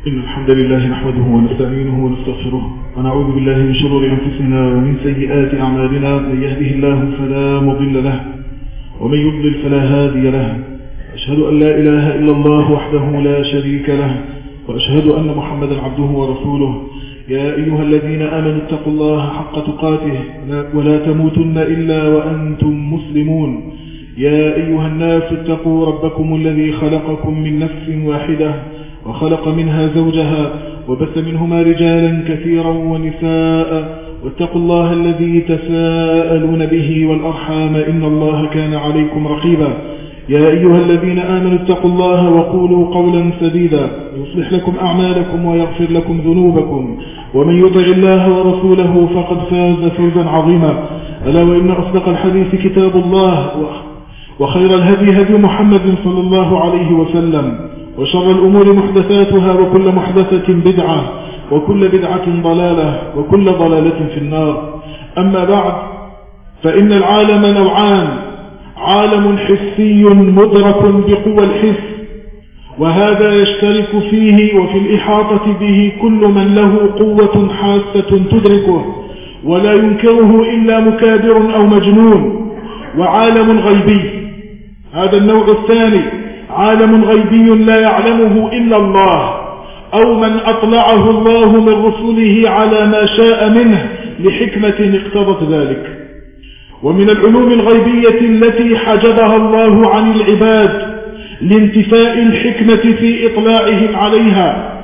إن الحمد لله نحمده ونستعينه ونستغفره ونعوذ بالله من شرور أنفسنا ومن سيئات أعمالنا. من يهده الله فلا مضل له ومن يضلل فلا هادي له. أشهد أن لا إله إلا الله وحده لا شريك له، وأشهد أن محمدا عبده ورسوله. يا أيها الذين آمنوا اتقوا الله حق تقاته ولا تموتن إلا وأنتم مسلمون. يا أيها الناس اتقوا ربكم الذي خلقكم من نفس واحدة وخلق منها زوجها وبث منهما رجالا كثيرا ونساء، واتقوا الله الذي تساءلون به والأرحام إن الله كان عليكم رقيبا. يا أيها الذين آمنوا اتقوا الله وقولوا قولا سديدا يصلح لكم أعمالكم ويغفر لكم ذنوبكم، ومن يطع الله ورسوله فقد فاز فوزا عظيما. ألا وإن أصدق الحديث كتاب الله، وخير الهدي هدي محمد صلى الله عليه وسلم، وشر الأمور محدثاتها وكل محدثة بدعة وكل بدعة ضلالة وكل ضلالة في النار. أما بعد، فإن العالم نوعان: عالم حسي مدرك بقوى الحس، وهذا يشترك فيه وفي الإحاطة به كل من له قوة حاسة تدركه ولا ينكره إلا مكابر أو مجنون. وعالم غيبي، هذا النوع الثاني، عالم غيبي لا يعلمه إلا الله أو من أطلعه الله من رسله على ما شاء منه لحكمة اقتضت ذلك. ومن العلوم الغيبية التي حجبها الله عن العباد لانتفاء الحكمة في إطلاعهم عليها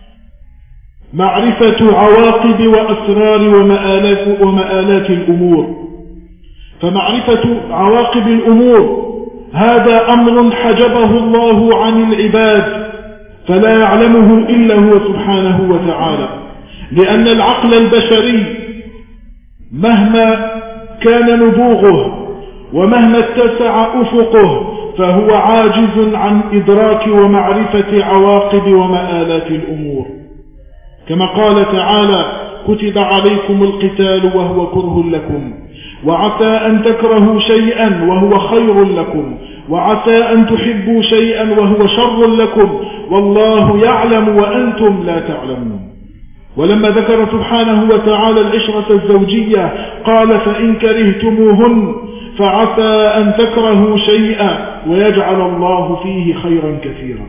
معرفة عواقب وأسرار ومآلات الأمور. فمعرفة عواقب الأمور هذا أمر حجبه الله عن العباد فلا يعلمه إلا هو سبحانه وتعالى، لأن العقل البشري مهما كان نبوغه ومهما اتسع أفقه فهو عاجز عن إدراك ومعرفة عواقب ومآلات الأمور. كما قال تعالى: كتب عليكم القتال وهو كره لكم، وعسى أن تكرهوا شيئا وهو خير لكم، وعسى أن تحبوا شيئا وهو شر لكم، والله يعلم وأنتم لا تعلمون. ولما ذكر سبحانه وتعالى العشرة الزوجية قال: فإن كرهتموهن فعسى أن تكرهوا شيئا ويجعل الله فيه خيرا كثيرا.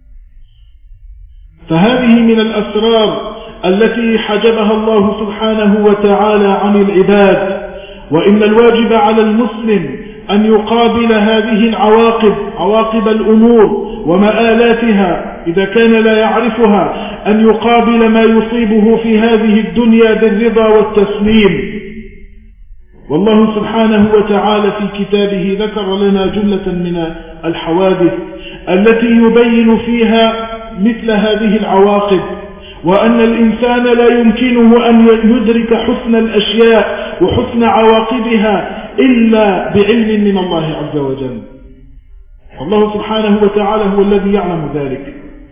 فهذه من الأسرار التي حجبها الله سبحانه وتعالى عن العباد. وإن الواجب على المسلم أن يقابل هذه العواقب، عواقب الأمور ومآلاتها إذا كان لا يعرفها، أن يقابل ما يصيبه في هذه الدنيا بالرضا والتسليم. والله سبحانه وتعالى في كتابه ذكر لنا جملة من الحوادث التي يبين فيها مثل هذه العواقب، وأن الإنسان لا يمكنه أن يدرك حسن الأشياء وحسن عواقبها إلا بعلم من الله عز وجل. الله سبحانه وتعالى هو الذي يعلم ذلك.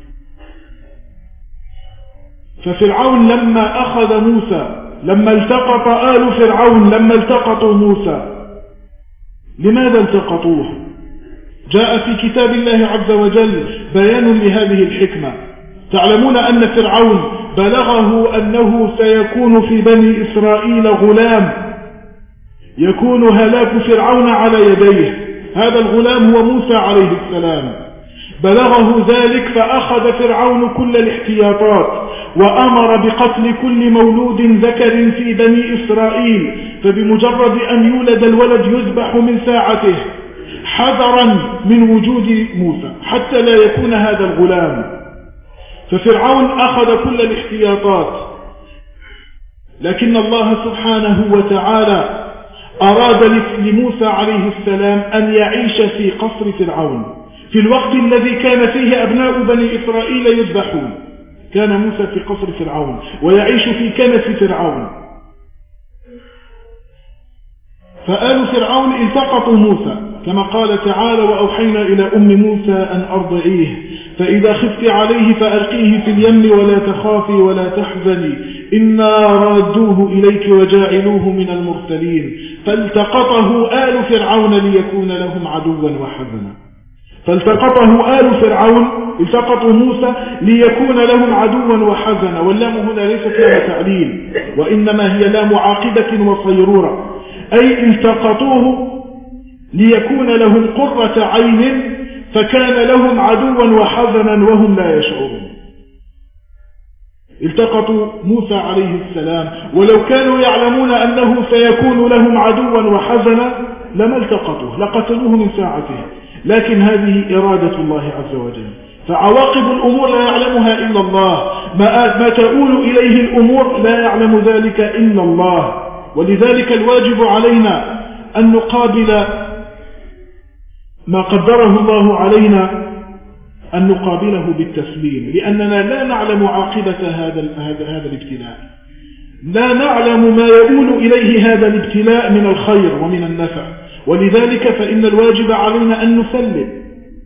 ففرعون لما أخذ موسى، لما التقط آل فرعون، لما التقطوا موسى، لماذا التقطوه؟ جاء في كتاب الله عز وجل بيان لهذه الحكمة. تعلمون أن فرعون بلغه أنه سيكون في بني إسرائيل غلام يكون هلاك فرعون على يديه. هذا الغلام هو موسى عليه السلام. بلغه ذلك فأخذ فرعون كل الاحتياطات وأمر بقتل كل مولود ذكر في بني إسرائيل، فبمجرد أن يولد الولد يذبح من ساعته حذرا من وجود موسى حتى لا يكون هذا الغلام. ففرعون أخذ كل الاحتياطات، لكن الله سبحانه وتعالى أراد لموسى عليه السلام أن يعيش في قصر فرعون في الوقت الذي كان فيه أبناء بني إسرائيل يذبحون. كان موسى في قصر فرعون ويعيش في كنف فرعون. فآل فرعون التقطوا موسى كما قال تعالى: وأوحينا إلى أم موسى أن أرضعيه فإذا خفت عليه فألقيه في اليم ولا تخافي ولا تحزني إنا رادوه إليك وجاعلوه من المرسلين. فالتقطه آل فرعون ليكون لهم عدوا وحزنا. فالتقطه آل فرعون، التقطوا موسى ليكون لهم عدوا وحزنا، واللام هنا ليست لام تعليل وإنما هي لام عاقبة وصيرورة، أي التقطوه ليكون لهم قرة عين فكان لهم عدوا وحزنا وهم لا يشعرون. التقطوا موسى عليه السلام، ولو كانوا يعلمون أنه سيكون لهم عدوا وحزنا لما التقطوه، لقتلوه من ساعته، لكن هذه إرادة الله عز وجل. فعواقب الأمور لا يعلمها إلا الله، ما تؤول إليه الأمور لا يعلم ذلك إلا الله. ولذلك الواجب علينا أن نقابل ما قدره الله علينا، أن نقابله بالتسليم، لأننا لا نعلم عاقبة هذا الابتلاء، لا نعلم ما يؤول إليه هذا الابتلاء من الخير ومن النفع. ولذلك فإن الواجب علينا أن نسلم.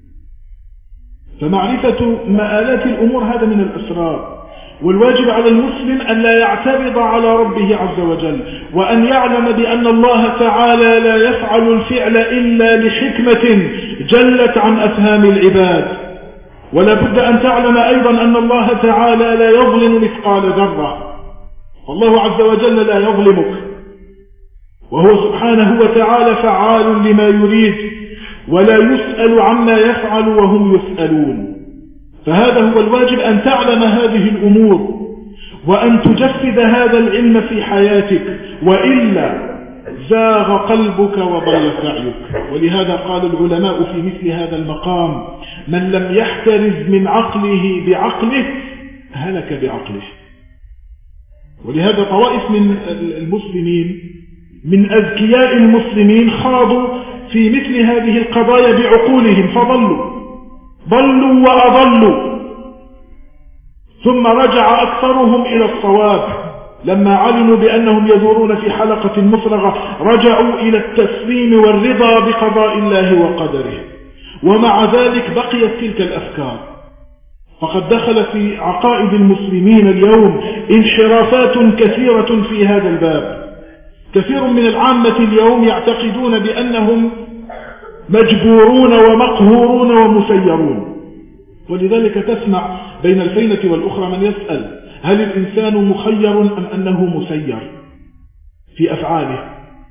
فمعرفة مآلات الأمور هذا من الأسرار، والواجب على المسلم أن لا يعترض على ربه عز وجل، وأن يعلم بأن الله تعالى لا يفعل الفعل إلا لحكمة جلت عن أفهام العباد. ولا بد أن تعلم أيضا أن الله تعالى لا يظلم مثقال ذرة، والله عز وجل لا يظلمك، وهو سبحانه وتعالى فعال لما يريد، ولا يسأل عما يفعل وهم يسألون. فهذا هو الواجب، أن تعلم هذه الأمور وأن تجسد هذا العلم في حياتك، وإلا زاغ قلبك وضل سعيك. ولهذا قال العلماء في مثل هذا المقام: من لم يحترز من عقله بعقله هلك بعقله. ولهذا طوائف من المسلمين، من أذكياء المسلمين، خاضوا في مثل هذه القضايا بعقولهم ضلوا وأضلوا، ثم رجع أكثرهم إلى الصواب لما علموا بأنهم يدورون في حلقة مفرغة، رجعوا إلى التسليم والرضا بقضاء الله وقدره. ومع ذلك بقيت تلك الأفكار، فقد دخل في عقائد المسلمين اليوم انحرافات كثيرة في هذا الباب. كثير من العامة اليوم يعتقدون بأنهم مجبورون ومقهورون ومسيرون. ولذلك تسمع بين الفينة والأخرى من يسأل: هل الإنسان مخير أم أنه مسير في أفعاله؟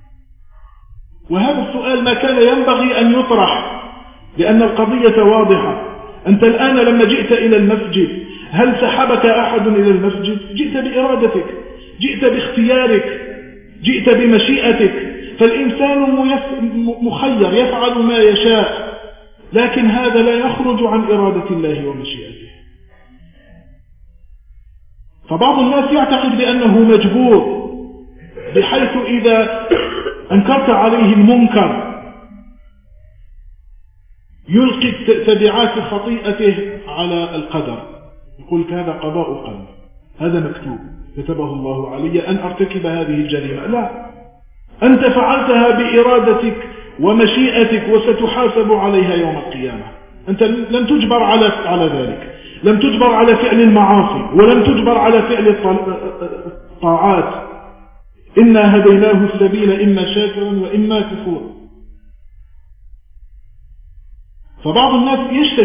وهذا السؤال ما كان ينبغي أن يطرح، لأن القضية واضحة. أنت الآن لما جئت إلى المسجد هل سحبك أحد إلى المسجد؟ جئت بإرادتك، جئت باختيارك، جئت بمشيئتك. فالإنسان مخير يفعل ما يشاء، لكن هذا لا يخرج عن إرادة الله ومشيئته. فبعض الناس يعتقد بأنه مجبور، بحيث إذا أنكرت عليه المنكر يلقي تبعات خطيئته على القدر، يقول هذا قضاء قدر، هذا مكتوب كتبه الله علي أن أرتكب هذه الجريمة. لا، أنت فعلتها بإرادتك ومشيئتك وستحاسب عليها يوم القيامة. أنت لم تجبر على ذلك، لم تجبر على فعل المعاصي ولم تجبر على فعل الطاعات. إنا هديناه السبيل إما شاكرا وإما كفورا. فبعض الناس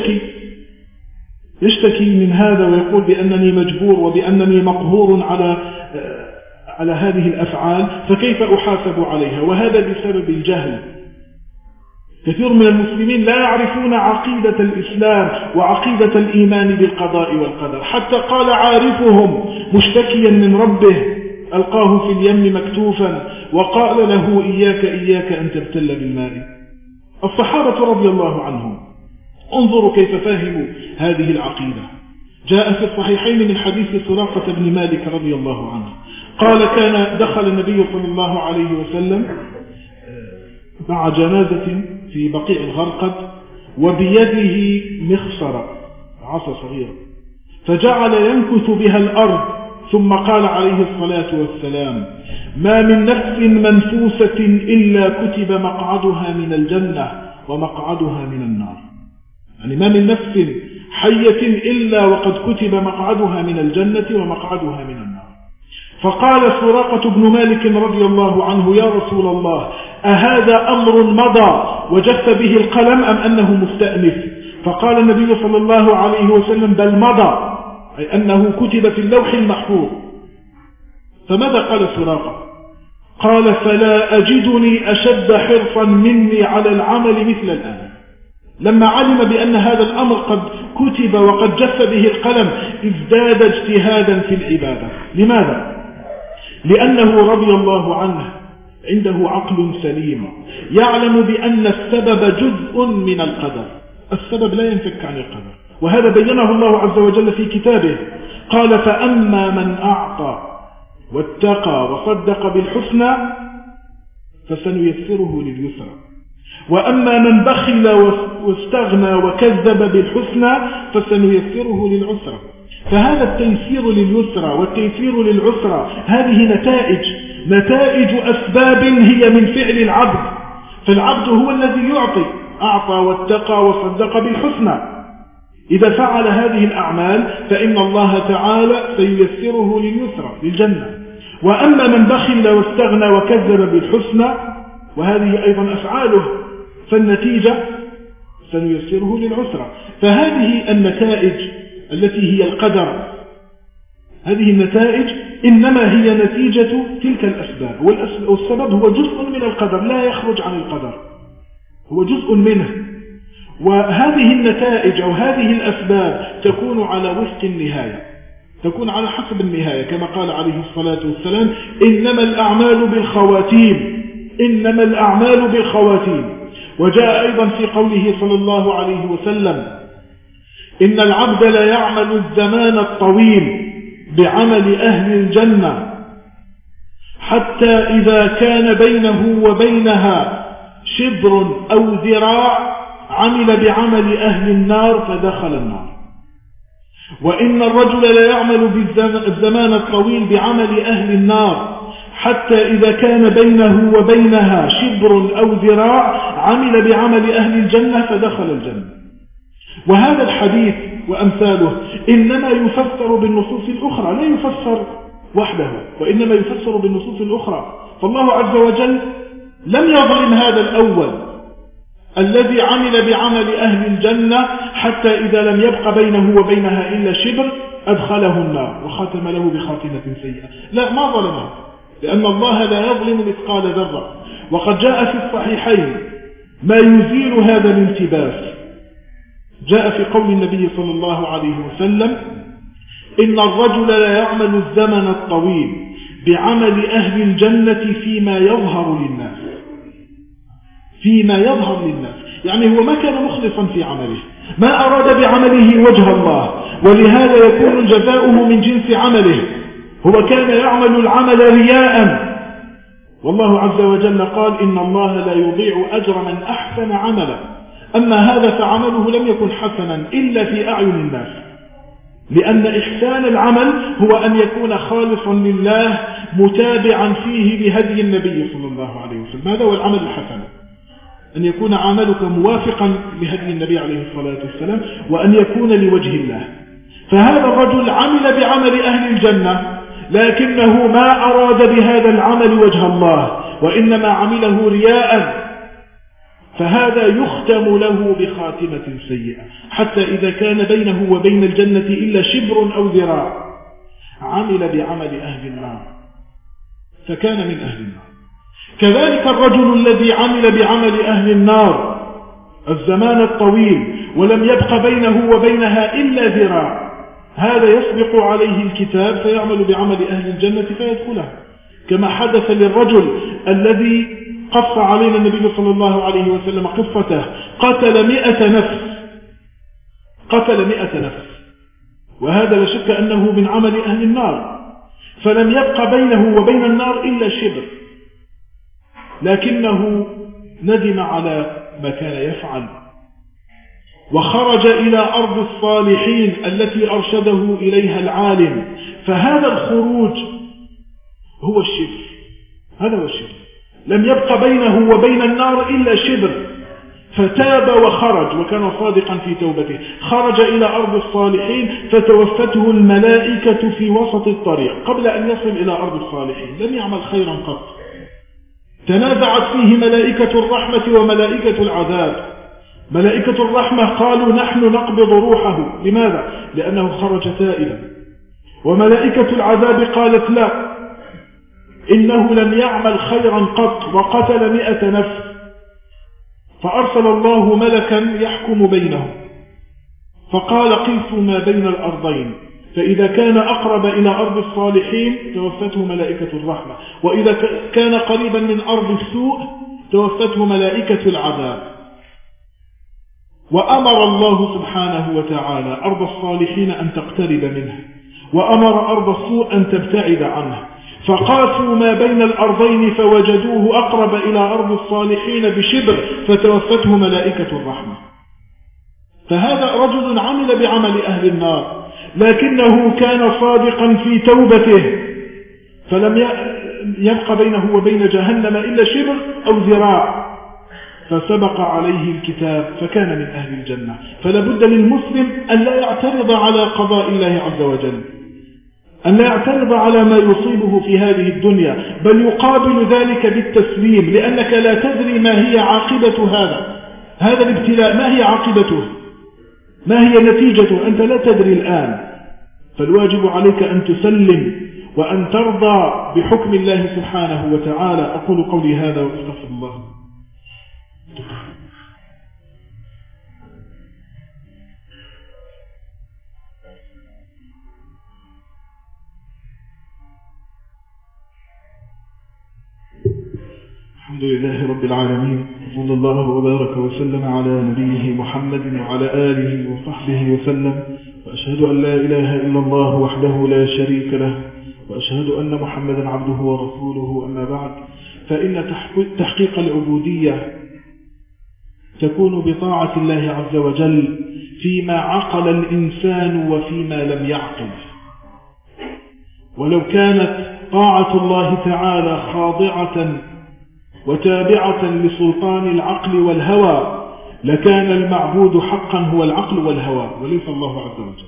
يشتكي من هذا ويقول بأنني مجبور وبأنني مقهور على هذه الأفعال، فكيف أحاسب عليها؟ وهذا بسبب الجهل. كثير من المسلمين لا يعرفون عقيدة الإسلام وعقيدة الإيمان بالقضاء والقدر. حتى قال عارفهم مشتكيا من ربه: ألقاه في اليم مكتوفا وقال له: إياك أن تبتل بالماء. الصحابة رضي الله عنهم انظروا كيف فهموا هذه العقيدة. جاء في الصحيحين من حديث سراقة بن مالك رضي الله عنه قال: دخل النبي صلى الله عليه وسلم مع جنازة في بقيع الغرقد وبيده مخصرة، عصا صغيرة، فجعل ينكث بها الأرض، ثم قال عليه الصلاة والسلام: ما من نفس منفوسة إلا كتب مقعدها من الجنة ومقعدها من النار. يعني ما من نفس حية إلا وقد كتب مقعدها من الجنة ومقعدها من النار. فقال سراقة بن مالك رضي الله عنه: يا رسول الله، أهذا أمر مضى وجف به القلم أم أنه مستأنف؟ فقال النبي صلى الله عليه وسلم بل مضى، أي أنه كتب في اللوح المحفوظ. فماذا قال سراقة؟ قال فلا أجدني أشد حرصا مني على العمل مثل الآن. لما علم بأن هذا الأمر قد كتب وقد جف به القلم ازداد اجتهادا في العبادة. لماذا؟ لأنه رضي الله عنه عنده عقل سليم يعلم بأن السبب جزء من القدر، السبب لا ينفك عن القدر، وهذا بينه الله عز وجل في كتابه. قال فأما من أعطى واتقى وصدق بالحسنى فسنيسره لليسرى، وأما من بخل واستغنى وكذب بالحسنى فسنيسره للعسرى. فهذا التيسير لليسرى والتيسير للعسرى هذه نتائج أسباب هي من فعل العبد، فالعبد هو الذي يعطي، أعطى واتقى وصدق بالحسنى. إذا فعل هذه الأعمال فإن الله تعالى سييسره لليسرى للجنة. وأما من بخل واستغنى وكذب بالحسنى وهذه أيضا أفعاله فالنتيجة سنيسره للعسرى. فهذه النتائج التي هي القدر، هذه النتائج إنما هي نتيجة تلك الأسباب، والسبب هو جزء من القدر لا يخرج عن القدر، هو جزء منه. وهذه النتائج أو هذه الأسباب تكون على وفق النهاية، تكون على حسب النهاية، كما قال عليه الصلاة والسلام إنما الأعمال بالخواتيم، إنما الأعمال بالخواتيم. وجاء أيضا في قوله صلى الله عليه وسلم إن العبد لا يعمل الزمان الطويل بعمل أهل الجنة حتى إذا كان بينه وبينها شبر أو ذراع عمل بعمل أهل النار فدخل النار. وإن الرجل لا يعمل بالزمان الطويل بعمل أهل النار حتى إذا كان بينه وبينها شبر أو ذراع عمل بعمل أهل الجنة فدخل الجنة. وهذا الحديث وأمثاله إنما يفسر بالنصوص الأخرى، لا يفسر وحده، وإنما يفسر بالنصوص الأخرى. فالله عز وجل لم يظلم هذا الأول الذي عمل بعمل أهل الجنة حتى إذا لم يبق بينه وبينها إلا شبر أدخله النار وختم له بخاتمة سيئة. لا، ما ظلمه، لأن الله لا يظلم مثقال ذرة. وقد جاء في الصحيحين ما يزيل هذا الالتباس. جاء في قول النبي صلى الله عليه وسلم إن الرجل لا يعمل الزمن الطويل بعمل أهل الجنة فيما يظهر للناس، فيما يظهر للناس، يعني هو ما كان مخلصا في عمله، ما أراد بعمله وجه الله، ولهذا يكون جزاؤه من جنس عمله. هو كان يعمل العمل رياء، والله عز وجل قال إن الله لا يضيع أجر من أحسن عملا. أما هذا فعمله لم يكن حسنا إلا في أعين الناس، لأن إحسان العمل هو أن يكون خالصا لله متابعا فيه لهدي النبي صلى الله عليه وسلم. هذا هو العمل الحسن، أن يكون عملك موافقا لهدي النبي عليه الصلاة والسلام، وأن يكون لوجه الله. فهذا الرجل عمل بعمل أهل الجنة لكنه ما أراد بهذا العمل وجه الله، وإنما عمله رياء، فهذا يختم له بخاتمة سيئة حتى إذا كان بينه وبين الجنة إلا شبر أو ذراع عمل بعمل أهل النار فكان من أهل النار. كذلك الرجل الذي عمل بعمل أهل النار الزمان الطويل ولم يبق بينه وبينها إلا ذراع، هذا يسبق عليه الكتاب فيعمل بعمل أهل الجنة فيدخلها، كما حدث للرجل الذي قص علينا النبي صلى الله عليه وسلم قصته، قتل 100 نفس، وهذا لا شك أنه من عمل أهل النار، فلم يبق بينه وبين النار إلا شبر، لكنه ندم على ما كان يفعل وخرج إلى أرض الصالحين التي أرشده إليها العالم. فهذا الخروج هو الشبر، هذا هو الشبر، لم يبق بينه وبين النار إلا شبر، فتاب وخرج وكان صادقا في توبته، خرج إلى أرض الصالحين فتوفته الملائكة في وسط الطريق قبل أن يصل إلى أرض الصالحين، لم يعمل خيرا قط، تنازعت فيه ملائكة الرحمة وملائكة العذاب، ملائكة الرحمة قالوا نحن نقبض روحه. لماذا؟ لأنه خرج تائبا. وملائكة العذاب قالت لا، إنه لم يعمل خيرا قط وقتل 100 نفس، فأرسل الله ملكا يحكم بينهم فقال قيسوا ما بين الأرضين، فإذا كان أقرب إلى أرض الصالحين توفته ملائكة الرحمة، وإذا كان قريبا من أرض السوء توفته ملائكة العذاب. وأمر الله سبحانه وتعالى أرض الصالحين أن تقترب منه، وأمر أرض السوء أن تبتعد عنه، فقاسوا ما بين الأرضين فوجدوه أقرب إلى أرض الصالحين بشبر فتوفته ملائكة الرحمة. فهذا رجل عمل بعمل أهل النار، لكنه كان صادقا في توبته، فلم يبقى بينه وبين جهنم إلا شبر أو ذراع، فسبق عليه الكتاب فكان من أهل الجنة. فلا بد للمسلم أن لا يعترض على قضاء الله عز وجل، أن لا يعترض على ما يصيبه في هذه الدنيا، بل يقابل ذلك بالتسليم، لأنك لا تدري ما هي عاقبة هذا الابتلاء، ما هي عاقبته، ما هي نتيجته، أنت لا تدري الآن. فالواجب عليك أن تسلم وأن ترضى بحكم الله سبحانه وتعالى. أقول قولي هذا وأستغفر الله. الحمد لله رب العالمين، صلى الله وبارك وسلم على نبيه محمد وعلى آله وصحبه وسلم، وأشهد أن لا إله إلا الله وحده لا شريك له، وأشهد أن محمدا عبده ورسوله. أما بعد، فإن تحقيق العبودية تكون بطاعة الله عز وجل فيما عقل الإنسان وفيما لم يعقل. ولو كانت طاعة الله تعالى خاضعة وتابعة لسلطان العقل والهوى لكان المعبود حقا هو العقل والهوى وليس الله عز وجل.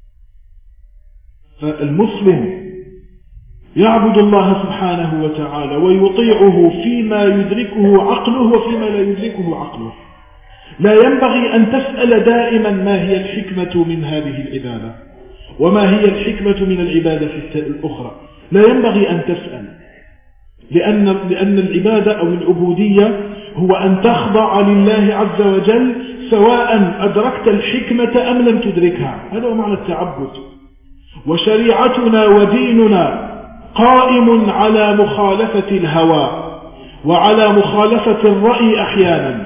فالمسلم يعبد الله سبحانه وتعالى ويطيعه فيما يدركه عقله وفيما لا يدركه عقله. لا ينبغي أن تسأل دائما ما هي الحكمة من هذه العبادة وما هي الحكمة من العبادة الأخرى، لا ينبغي أن تسأل، لأن العبادة أو العبودية هو أن تخضع لله عز وجل سواء أدركت الحكمة أم لم تدركها. هذا هو معنى التعبد. وشريعتنا وديننا قائم على مخالفة الهوى وعلى مخالفة الرأي أحيانا،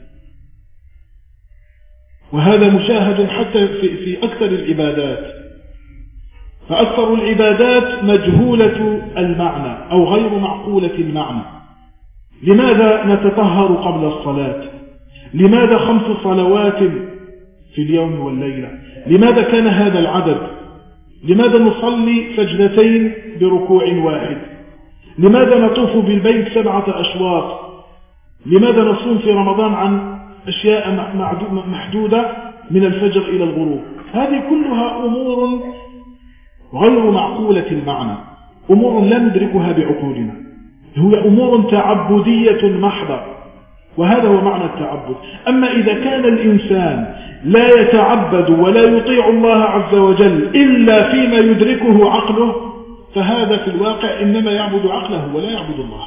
وهذا مشاهد حتى في أكثر العبادات. فأكثر العبادات مجهولة المعنى أو غير معقولة المعنى. لماذا نتطهر قبل الصلاة؟ لماذا 5 صلوات في اليوم والليلة؟ لماذا كان هذا العدد؟ لماذا نصلي سجدتين بركوع واحد؟ لماذا نطوف بالبيت 7 أشواط؟ لماذا نصوم في رمضان عن أشياء محدودة من الفجر إلى الغروب؟ هذه كلها أمور غير معقولة المعنى، أمور لا ندركها بعقولنا، هي أمور تعبدية محضة، وهذا هو معنى التعبد. أما إذا كان الإنسان لا يتعبد ولا يطيع الله عز وجل إلا فيما يدركه عقله، فهذا في الواقع إنما يعبد عقله ولا يعبد الله.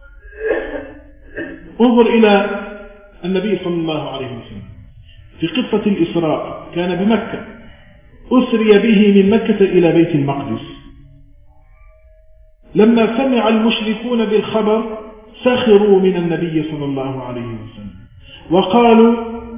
انظر إلى النبي صلى الله عليه وسلم في قصة الإسراء، كان بمكة، أسري به من مكة إلى بيت المقدس. لما سمع المشركون بالخبر سخروا من النبي صلى الله عليه وسلم وقالوا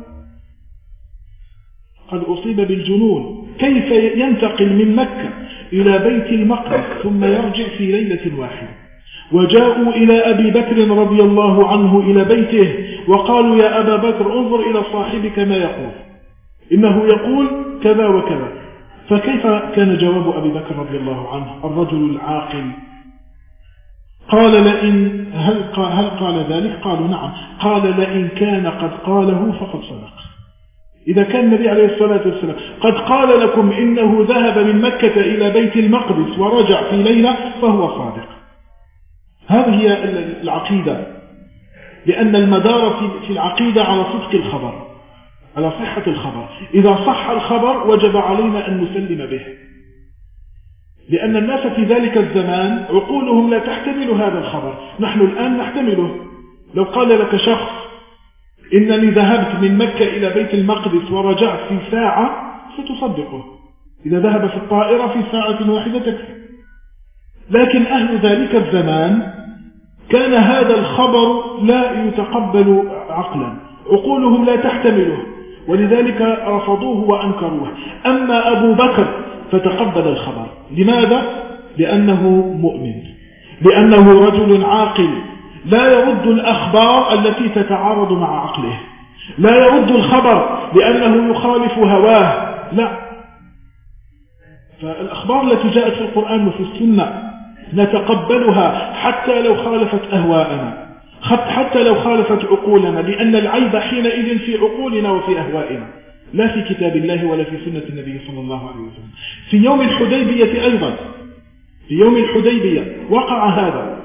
قد أصيب بالجنون، كيف ينتقل من مكة إلى بيت المقدس ثم يرجع في ليلة واحدة؟ وجاءوا إلى أبي بكر رضي الله عنه إلى بيته وقالوا يا أبا بكر انظر إلى صاحبك ما يقول، إنه يقول كذا وكذا. فكيف كان جواب أبي بكر رضي الله عنه الرجل العاقل؟ قال لئن هل قال ذلك؟ قالوا نعم. قال لئن كان قد قاله فقد صدق. إذا كان النبي عليه الصلاة والسلام قد قال لكم إنه ذهب من مكة إلى بيت المقدس ورجع في ليلة فهو صادق. هذه هي العقيدة، لأن المدار في العقيدة على صدق الخبر. على صحة الخبر. إذا صح الخبر وجب علينا أن نسلم به، لأن الناس في ذلك الزمان عقولهم لا تحتمل هذا الخبر. نحن الآن نحتمله. لو قال لك شخص إنني ذهبت من مكة إلى بيت المقدس ورجعت في ساعة، ستصدقه. إذا ذهب في الطائرة في ساعة واحدة تكفي. لكن أهل ذلك الزمان كان هذا الخبر لا يتقبل عقلا، عقولهم لا تحتمله، ولذلك رفضوه وأنكروه. أما أبو بكر فتقبل الخبر. لماذا؟ لأنه مؤمن، لأنه رجل عاقل لا يرد الأخبار التي تتعارض مع عقله، لا يرد الخبر لأنه يخالف هواه، لا. فالأخبار التي جاءت في القرآن وفي السنة نتقبلها حتى لو خالفت أهواءنا، حتى لو خالفت عقولنا، لأن العيب حينئذ في عقولنا وفي أهوائنا، لا في كتاب الله ولا في سنة النبي صلى الله عليه وسلم. في يوم الحديبية أيضا، في يوم الحديبية وقع هذا.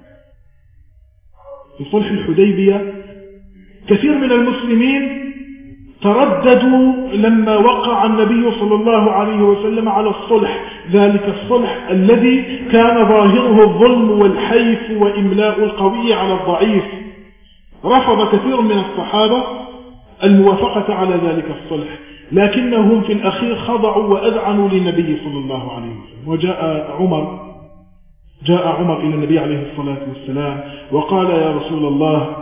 في صلح الحديبية كثير من المسلمين ترددوا لما وقع النبي صلى الله عليه وسلم على الصلح، ذلك الصلح الذي كان ظاهره الظلم والحيف وإملاء القوي على الضعيف. رفض كثير من الصحابة الموافقة على ذلك الصلح، لكنهم في الأخير خضعوا وأذعنوا للنبي صلى الله عليه وسلم. وجاء عمر إلى النبي عليه الصلاة والسلام وقال: يا رسول الله،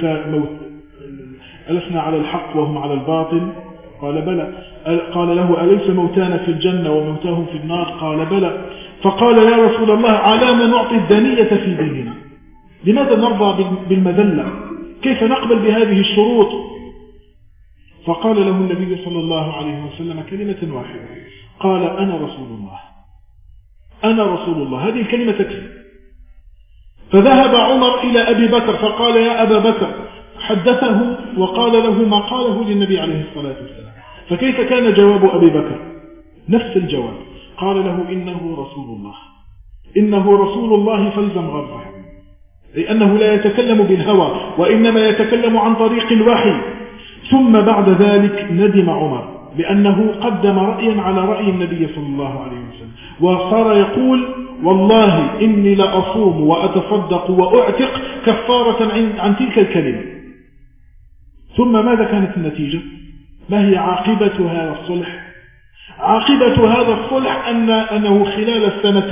ألسنا على الحق وهم على الباطل؟ قال: بلى. قال له: أليس موتانا في الجنة وموتاهم في النار؟ قال: بلى. فقال: يا رسول الله، على ما نعطي الدنية في ديننا؟ لماذا نرضى بالمذلة؟ كيف نقبل بهذه الشروط؟ فقال له النبي صلى الله عليه وسلم كلمة واحدة، قال: أنا رسول الله، أنا رسول الله. هذه الكلمة تكفي. فذهب عمر إلى أبي بكر فقال: يا أبا بكر، حدثه وقال له ما قاله للنبي عليه الصلاة والسلام. فكيف كان جواب أبي بكر؟ نفس الجواب. قال له: إنه رسول الله، إنه رسول الله فالزم غرضه، لأنه لا يتكلم بالهوى وإنما يتكلم عن طريق الوحي. ثم بعد ذلك ندم عمر لأنه قدم رأيا على رأي النبي صلى الله عليه وسلم، وصار يقول: والله إني لأصوم وأتصدق وأعتق كفارة عن تلك الكلمة. ثم ماذا كانت النتيجة؟ ما هي عاقبة هذا الصلح؟ عاقبة هذا الصلح أنه خلال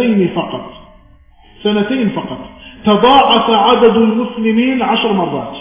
سنتين فقط تضاعف عدد المسلمين 10 مرات،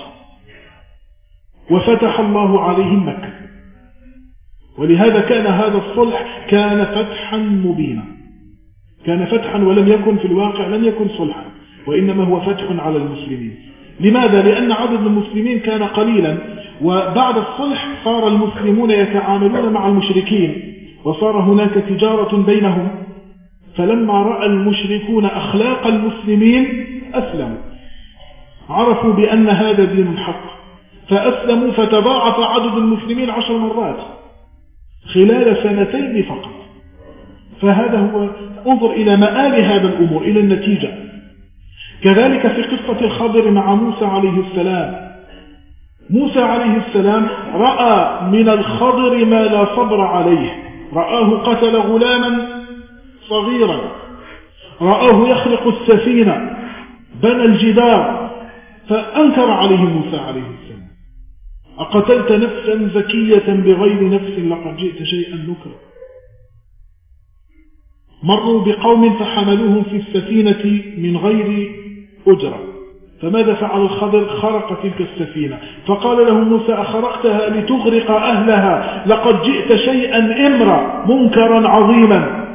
وفتح الله عليهم مكة. ولهذا كان هذا الصلح كان فتحا مبينا، كان فتحا، ولم يكن في الواقع لم يكن صلحا، وإنما هو فتح على المسلمين. لماذا؟ لأن عدد المسلمين كان قليلا، وبعد الصلح صار المسلمون يتعاملون مع المشركين، وصار هناك تجارة بينهم. فلما رأى المشركون أخلاق المسلمين أسلموا، عرفوا بأن هذا دين الحق فأسلموا، فتضاعف عدد المسلمين 10 مرات خلال 2 فقط. فهذا هو، انظر إلى مآل هذا الأمور، إلى النتيجة. كذلك في قصة الخضر مع موسى عليه السلام، موسى عليه السلام رأى من الخضر ما لا صبر عليه، رآه قتل غلاما صغيرا، رآه يخلق السفينة، بنى الجدار، فأنكر عليه موسى عليه السلام: أقتلت نفسا زكية بغير نفس لقد جئت شيئا نكرا. مروا بقوم فحملوهم في السفينة من غير أجرة، فماذا فعل الخضر؟ خرق تلك السفينة، فقال له موسى: أخرقتها لتغرق أهلها، لقد جئت شيئا إمرا منكرا عظيما.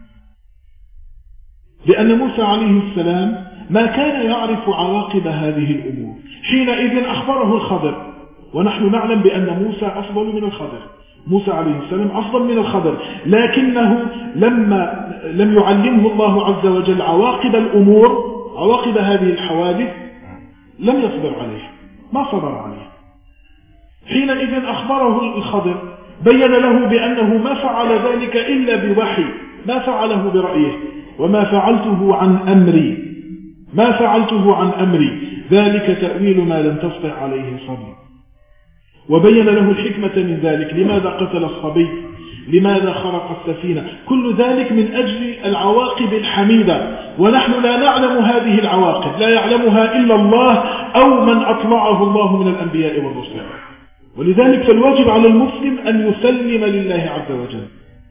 لأن موسى عليه السلام ما كان يعرف عواقب هذه الأمور، حينئذ أخبره الخضر، ونحن نعلم بأن موسى أفضل من الخضر، موسى عليه السلام أفضل من الخضر، لكنه لما لم يعلمه الله عز وجل عواقب الأمور، عواقب هذه الحوادث، لم يصبر عليه، ما صبر عليه. حينئذ أخبره الخضر، بين له بأنه ما فعل ذلك إلا بوحي، ما فعله برأيه، وما فعلته عن أمري، ما فعلته عن أمري، ذلك تأويل ما لم تستطع عليه صبر. وبين له الحكمة من ذلك، لماذا قتل الصبي، لماذا خرق السفينة، كل ذلك من أجل العواقب الحميدة، ونحن لا نعلم هذه العواقب، لا يعلمها إلا الله أو من أطلعه الله من الأنبياء والرسل. ولذلك فالواجب على المسلم أن يسلم لله عز وجل،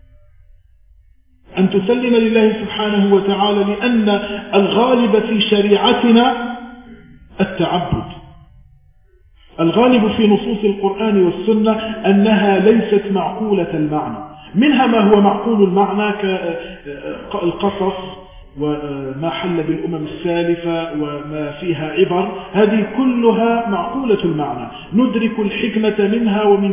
أن تسلم لله سبحانه وتعالى، لأن الغالب في شريعتنا التعبد. الغالب في نصوص القرآن والسنة أنها ليست معقولة المعنى، منها ما هو معقول المعنى كالقصص وما حل بالأمم السالفة وما فيها عبر، هذه كلها معقولة المعنى، ندرك الحكمة منها ومن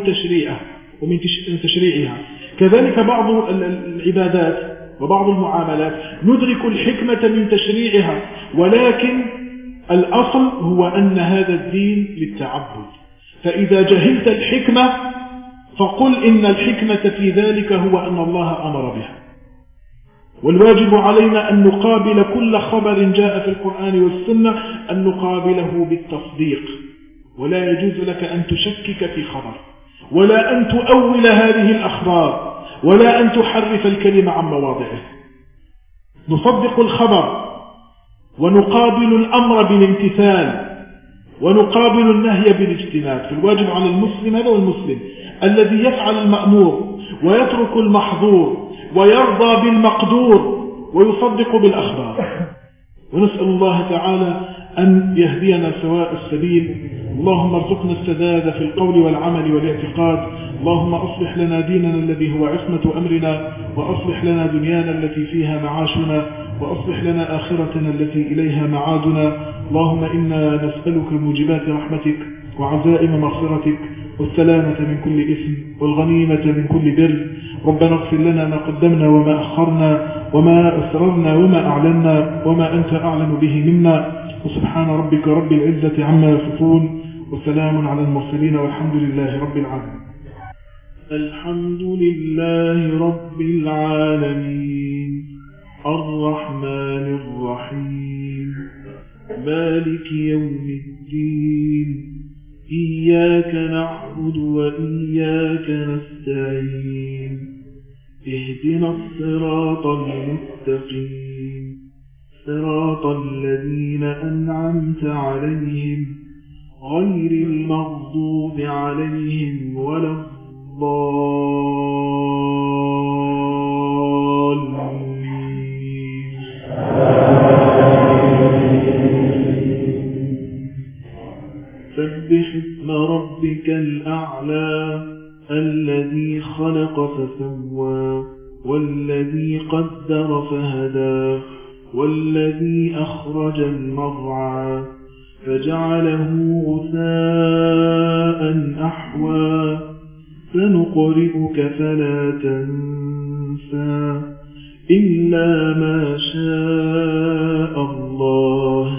تشريعها. كذلك بعض العبادات وبعض المعاملات ندرك الحكمة من تشريعها، ولكن الأصل هو أن هذا الدين للتعبد. فإذا جهلت الحكمة فقل إن الحكمة في ذلك هو أن الله أمر بها. والواجب علينا أن نقابل كل خبر جاء في القرآن والسنة أن نقابله بالتصديق، ولا يجوز لك أن تشكك في خبر، ولا أن تؤول هذه الأخبار، ولا أن تحرف الكلمة عن مواضعه. نصدق الخبر ونقابل الأمر بالامتثال، ونقابل النهي بالاجتناب. فالواجب على المسلم، هذا هو المسلم الذي يفعل المأمور ويترك المحظور ويرضى بالمقدور ويصدق بالأخبار. ونسأل الله تعالى أن يهدينا سواء السبيل. اللهم ارزقنا السداد في القول والعمل والاعتقاد. اللهم أصلح لنا ديننا الذي هو عصمة أمرنا، وأصلح لنا دنيانا التي فيها معاشنا، وأصلح لنا آخرتنا التي إليها معادنا. اللهم إنا نسألك موجبات رحمتك وعزائم مغفرتك والسلامة من كل إثم والغنيمة من كل بر. ربنا اغفر لنا ما قدمنا وما أخرنا وما أسررنا وما أعلنا وما أنت أعلم به منا. وسبحان ربك رب العزة عما يصفون، وسلام على المرسلين، والحمد لله رب العالمين. الحمد لله رب العالمين الرحمن الرحيم مالك يوم الدين إياك نعبد وإياك نستعين اهدنا الصراط المستقيم صراط الذين أنعمت عليهم غير المغضوب عليهم ولا الضالين. سبح اسم ربك الأعلى الذي خلق فسوى والذي قدر فهدى والذي أخرج المرعى فجعله غثاء أحوى سنقرئك فلا تنسى إلا ما شاء الله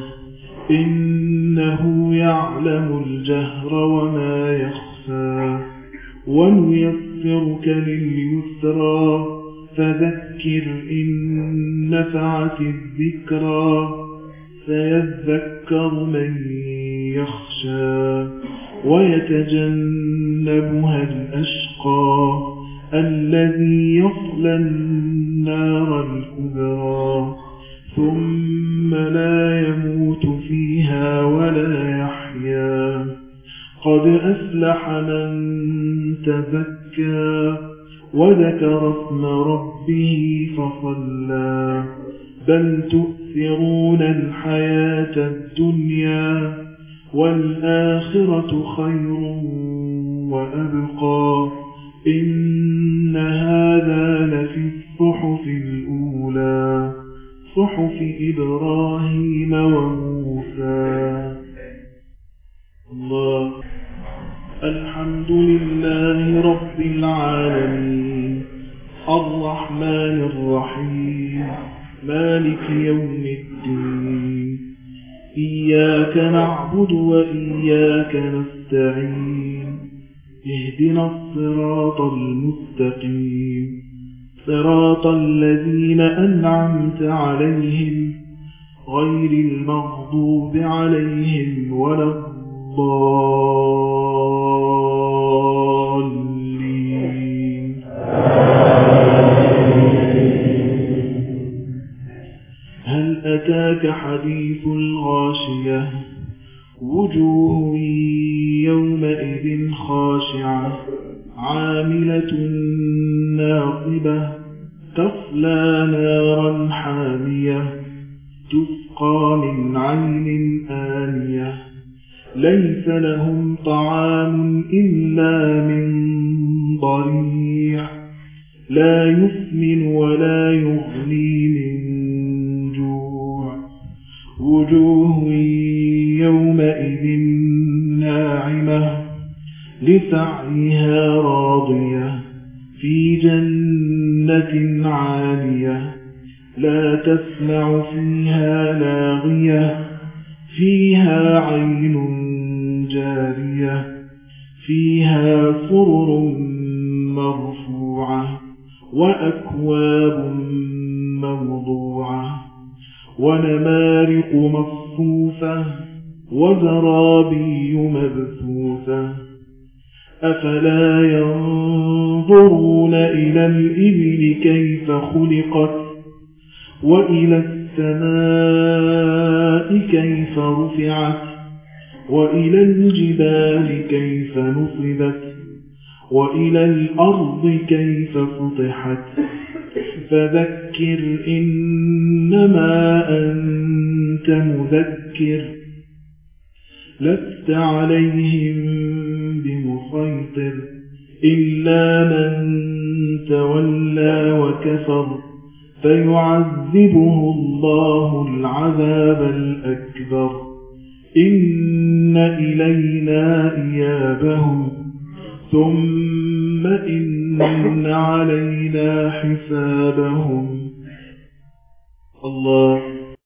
إنه يعلم الجهر وما يخفى ونيسرك لليسرى فذكر إن نفعت الذكرى سيذكر من يخشى ويتجنبها الأشقى الذي يصلى النار الكبرى ثم لا يموت فيها ولا يحيا قد أفلح من تزكى وذكر اسم ربه فصلى بل تؤثرون الحياة الدنيا والآخرة خير وأبقى إن هذا لفي الصحف الأولى صحف إبراهيم وموسى. الله. الحمد لله رب العالمين الرحمن الرحيم مالك يوم الدين إياك نعبد وإياك نستعين اهدنا الصراط المستقيم صراط الذين أنعمت عليهم غير المغضوب عليهم ولا الضالين. الضالين. هل أتاك حديث الغاشية وجوه يومئذ خاشعة عاملة ناصبة تصلى نارا حامية تسقى من عين آنية ليس لهم طعام إلا من ضريع لا يسمن ولا يغني من جوع وجوه يومئذ ناعمة لسعيها راضية في جنة عالية لا تسمع فيها لاغية فيها عين جارية فيها سرر مرفوعة وأكواب موضوعة ونمارق مصفوفة وزرابي مبثوثة أفلا ينظرون إلى الإبل كيف خلقت وإلى السماء كيف رفعت وإلى الجبال كيف نصبت وإلى الأرض كيف سطحت فذكر إنما أنت مذكر لست عليهم بمسيطر إلا من تولى وكفر فيعذبه الله العذاب الأكبر إن إلينا إيابهم ثم إن علينا حسابهم. الله